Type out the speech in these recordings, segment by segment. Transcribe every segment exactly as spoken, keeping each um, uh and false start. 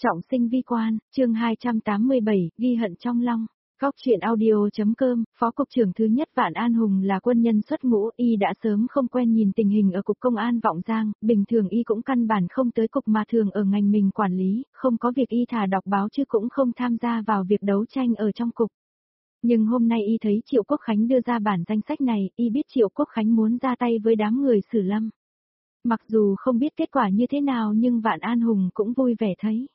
Trọng sinh vi quan, chương hai trăm tám mươi bảy, ghi hận trong lòng. Góc truyện audio.com, Phó Cục trưởng thứ nhất Vạn An Hùng là quân nhân xuất ngũ, y đã sớm không quen nhìn tình hình ở Cục Công an Vọng Giang, bình thường y cũng căn bản không tới cục mà thường ở ngành mình quản lý, không có việc y thà đọc báo chứ cũng không tham gia vào việc đấu tranh ở trong cục. Nhưng hôm nay y thấy Triệu Quốc Khánh đưa ra bản danh sách này, y biết Triệu Quốc Khánh muốn ra tay với đám người Sử Lâm. Mặc dù không biết kết quả như thế nào nhưng Vạn An Hùng cũng vui vẻ thấy.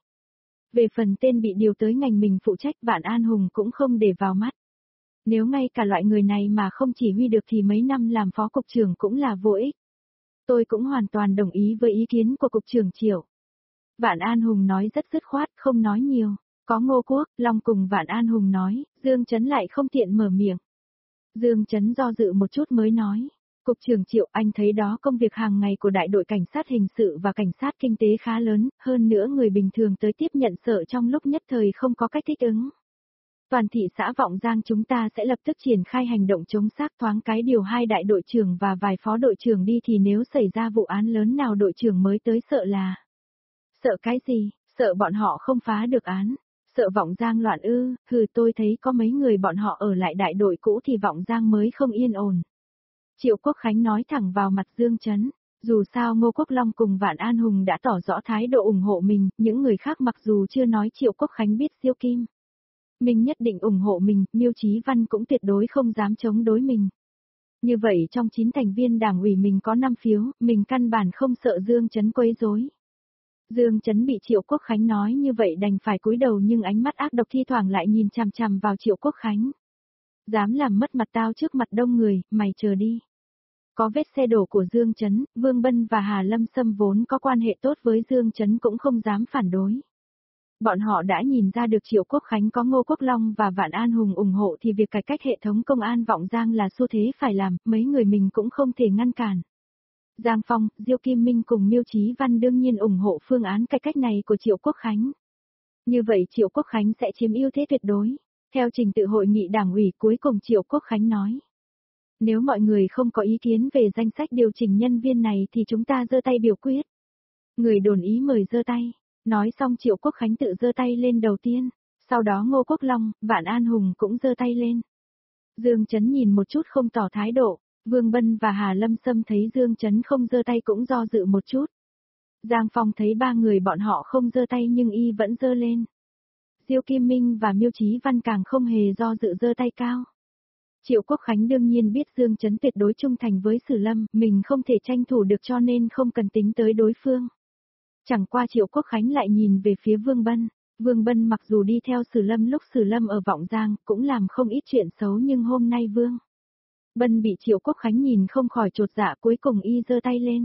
Về phần tên bị điều tới ngành mình phụ trách, Vạn An Hùng cũng không để vào mắt. Nếu ngay cả loại người này mà không chỉ huy được thì mấy năm làm phó cục trưởng cũng là vô ích. Tôi cũng hoàn toàn đồng ý với ý kiến của cục trưởng Triệu. Vạn An Hùng nói rất dứt khoát, không nói nhiều. Có Ngô Quốc, Long cùng Vạn An Hùng nói, Dương Chấn lại không tiện mở miệng. Dương Chấn do dự một chút mới nói. Cục trưởng Triệu, anh thấy đó công việc hàng ngày của đại đội cảnh sát hình sự và cảnh sát kinh tế khá lớn, hơn nữa người bình thường tới tiếp nhận sợ trong lúc nhất thời không có cách thích ứng. Toàn thị xã Vọng Giang chúng ta sẽ lập tức triển khai hành động chống xác, thoáng cái điều hai đại đội trưởng và vài phó đội trưởng đi, thì nếu xảy ra vụ án lớn nào đội trưởng mới tới sợ là... Sợ cái gì? Sợ bọn họ không phá được án. Sợ Vọng Giang loạn ư? Hừ, tôi thấy có mấy người bọn họ ở lại đại đội cũ thì Vọng Giang mới không yên ổn. Triệu Quốc Khánh nói thẳng vào mặt Dương Chấn. Dù sao Ngô Quốc Long cùng Vạn An Hùng đã tỏ rõ thái độ ủng hộ mình, những người khác mặc dù chưa nói Triệu Quốc Khánh biết Diêu Kim mình nhất định ủng hộ mình, Miêu Chí Văn cũng tuyệt đối không dám chống đối mình. Như vậy trong chín thành viên đảng ủy mình có năm phiếu, mình căn bản không sợ Dương Chấn quấy rối. Dương Chấn bị Triệu Quốc Khánh nói như vậy đành phải cúi đầu, nhưng ánh mắt ác độc thi thoảng lại nhìn chằm chằm vào Triệu Quốc Khánh. Dám làm mất mặt tao trước mặt đông người, mày chờ đi. Có vết xe đổ của Dương Chấn, Vương Bân và Hà Lâm Sâm vốn có quan hệ tốt với Dương Chấn cũng không dám phản đối. Bọn họ đã nhìn ra được Triệu Quốc Khánh có Ngô Quốc Long và Vạn An Hùng ủng hộ thì việc cải cách hệ thống công an Vọng Giang là xu thế phải làm, mấy người mình cũng không thể ngăn cản. Giang Phong, Diêu Kim Minh cùng Miêu Chí Văn đương nhiên ủng hộ phương án cải cách này của Triệu Quốc Khánh. Như vậy Triệu Quốc Khánh sẽ chiếm ưu thế tuyệt đối. Theo trình tự hội nghị đảng ủy, cuối cùng Triệu Quốc Khánh nói. Nếu mọi người không có ý kiến về danh sách điều chỉnh nhân viên này thì chúng ta giơ tay biểu quyết. Người đồn ý mời giơ tay. Nói xong Triệu Quốc Khánh tự giơ tay lên đầu tiên. Sau đó Ngô Quốc Long, Vạn An Hùng cũng giơ tay lên. Dương Chấn nhìn một chút không tỏ thái độ. Vương Bân và Hà Lâm Sâm thấy Dương Chấn không giơ tay cũng do dự một chút. Giang Phong thấy ba người bọn họ không giơ tay nhưng y vẫn giơ lên. Diêu Kim Minh và Miêu Chí Văn càng không hề do dự giơ tay cao. Triệu Quốc Khánh đương nhiên biết Dương Chấn tuyệt đối trung thành với Sử Lâm, mình không thể tranh thủ được cho nên không cần tính tới đối phương. Chẳng qua Triệu Quốc Khánh lại nhìn về phía Vương Bân. Vương Bân mặc dù đi theo Sử Lâm lúc Sử Lâm ở Vọng Giang cũng làm không ít chuyện xấu, nhưng hôm nay Vương Bân bị Triệu Quốc Khánh nhìn không khỏi chột dạ, cuối cùng y giơ tay lên.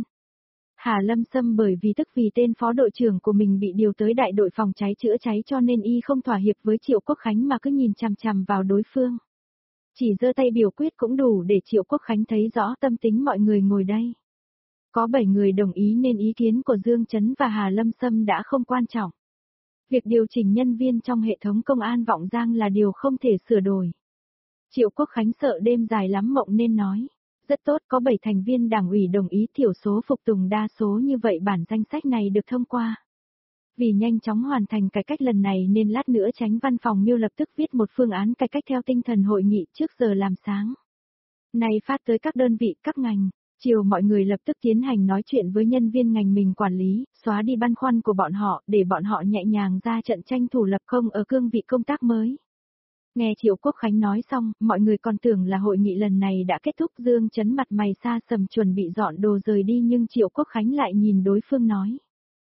Hà Lâm Sâm bởi vì tức vì tên phó đội trưởng của mình bị điều tới đại đội phòng cháy chữa cháy cho nên y không thỏa hiệp với Triệu Quốc Khánh mà cứ nhìn chằm chằm vào đối phương. Chỉ giơ tay biểu quyết cũng đủ để Triệu Quốc Khánh thấy rõ tâm tính mọi người ngồi đây. Có bảy người đồng ý nên ý kiến của Dương Chấn và Hà Lâm Sâm đã không quan trọng. Việc điều chỉnh nhân viên trong hệ thống công an Vọng Giang là điều không thể sửa đổi. Triệu Quốc Khánh sợ đêm dài lắm mộng nên nói. Rất tốt, có bảy thành viên đảng ủy đồng ý, thiểu số phục tùng đa số, như vậy bản danh sách này được thông qua. Vì nhanh chóng hoàn thành cải cách lần này nên lát nữa Chánh văn phòng Miêu lập tức viết một phương án cải cách theo tinh thần hội nghị trước giờ làm sáng. Này phát tới các đơn vị, các ngành. Chiều mọi người lập tức tiến hành nói chuyện với nhân viên ngành mình quản lý, xóa đi băn khoăn của bọn họ để bọn họ nhẹ nhàng ra trận tranh thủ lập công ở cương vị công tác mới. Nghe Triệu Quốc Khánh nói xong, mọi người còn tưởng là hội nghị lần này đã kết thúc. Dương Chấn mặt mày xa sầm chuẩn bị dọn đồ rời đi nhưng Triệu Quốc Khánh lại nhìn đối phương nói.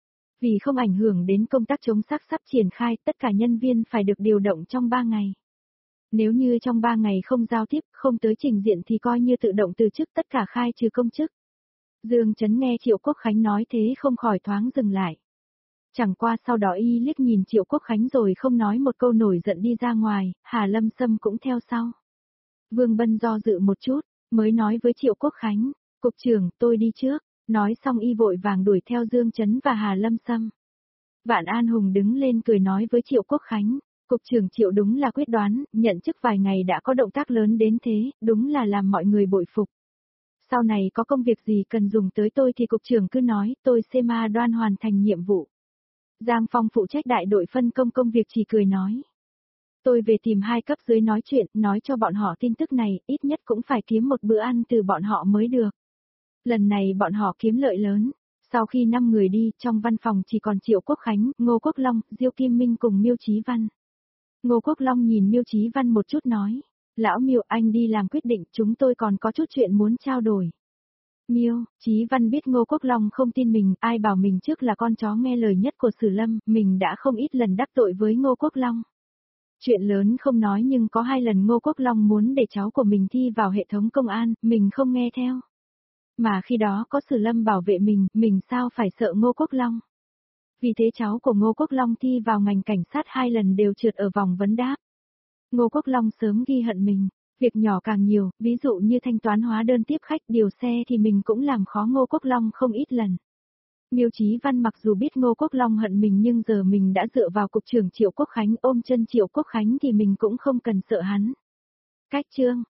Vì không ảnh hưởng đến công tác chống xác sắp triển khai, tất cả nhân viên phải được điều động trong ba ngày. Nếu như trong ba ngày không giao tiếp, không tới trình diện thì coi như tự động từ chức, tất cả khai trừ công chức. Dương Chấn nghe Triệu Quốc Khánh nói thế không khỏi thoáng dừng lại. Chẳng qua sau đó y liếc nhìn Triệu Quốc Khánh rồi không nói một câu nổi giận đi ra ngoài, Hà Lâm Sâm cũng theo sau. Vương Bân do dự một chút, mới nói với Triệu Quốc Khánh, cục trưởng, tôi đi trước. Nói xong y vội vàng đuổi theo Dương Chấn và Hà Lâm Sâm. Vạn An Hùng đứng lên cười nói với Triệu Quốc Khánh, cục trưởng Triệu đúng là quyết đoán, nhận chức vài ngày đã có động tác lớn đến thế, đúng là làm mọi người bội phục. Sau này có công việc gì cần dùng tới tôi thì cục trưởng cứ nói, tôi sẽ ma đoan hoàn thành nhiệm vụ. Giang Phong phụ trách đại đội phân công công việc chỉ cười nói. Tôi về tìm hai cấp dưới nói chuyện, nói cho bọn họ tin tức này, ít nhất cũng phải kiếm một bữa ăn từ bọn họ mới được. Lần này bọn họ kiếm lợi lớn. Sau khi năm người đi, trong văn phòng chỉ còn Triệu Quốc Khánh, Ngô Quốc Long, Diêu Kim Minh cùng Miêu Chí Văn. Ngô Quốc Long nhìn Miêu Chí Văn một chút nói. Lão Miêu, anh đi làm quyết định, chúng tôi còn có chút chuyện muốn trao đổi. Miêu, Chí Văn biết Ngô Quốc Long không tin mình, ai bảo mình trước là con chó nghe lời nhất của Sử Lâm, mình đã không ít lần đắc tội với Ngô Quốc Long. Chuyện lớn không nói nhưng có hai lần Ngô Quốc Long muốn để cháu của mình thi vào hệ thống công an, mình không nghe theo. Mà khi đó có Sử Lâm bảo vệ mình, mình sao phải sợ Ngô Quốc Long. Vì thế cháu của Ngô Quốc Long thi vào ngành cảnh sát hai lần đều trượt ở vòng vấn đáp. Ngô Quốc Long sớm ghi hận mình, việc nhỏ càng nhiều, ví dụ như thanh toán hóa đơn tiếp khách điều xe thì mình cũng làm khó Ngô Quốc Long không ít lần. Miêu Chí Văn mặc dù biết Ngô Quốc Long hận mình nhưng giờ mình đã dựa vào cục trưởng Triệu Quốc Khánh ôm chân Triệu Quốc Khánh thì mình cũng không cần sợ hắn. Cách chương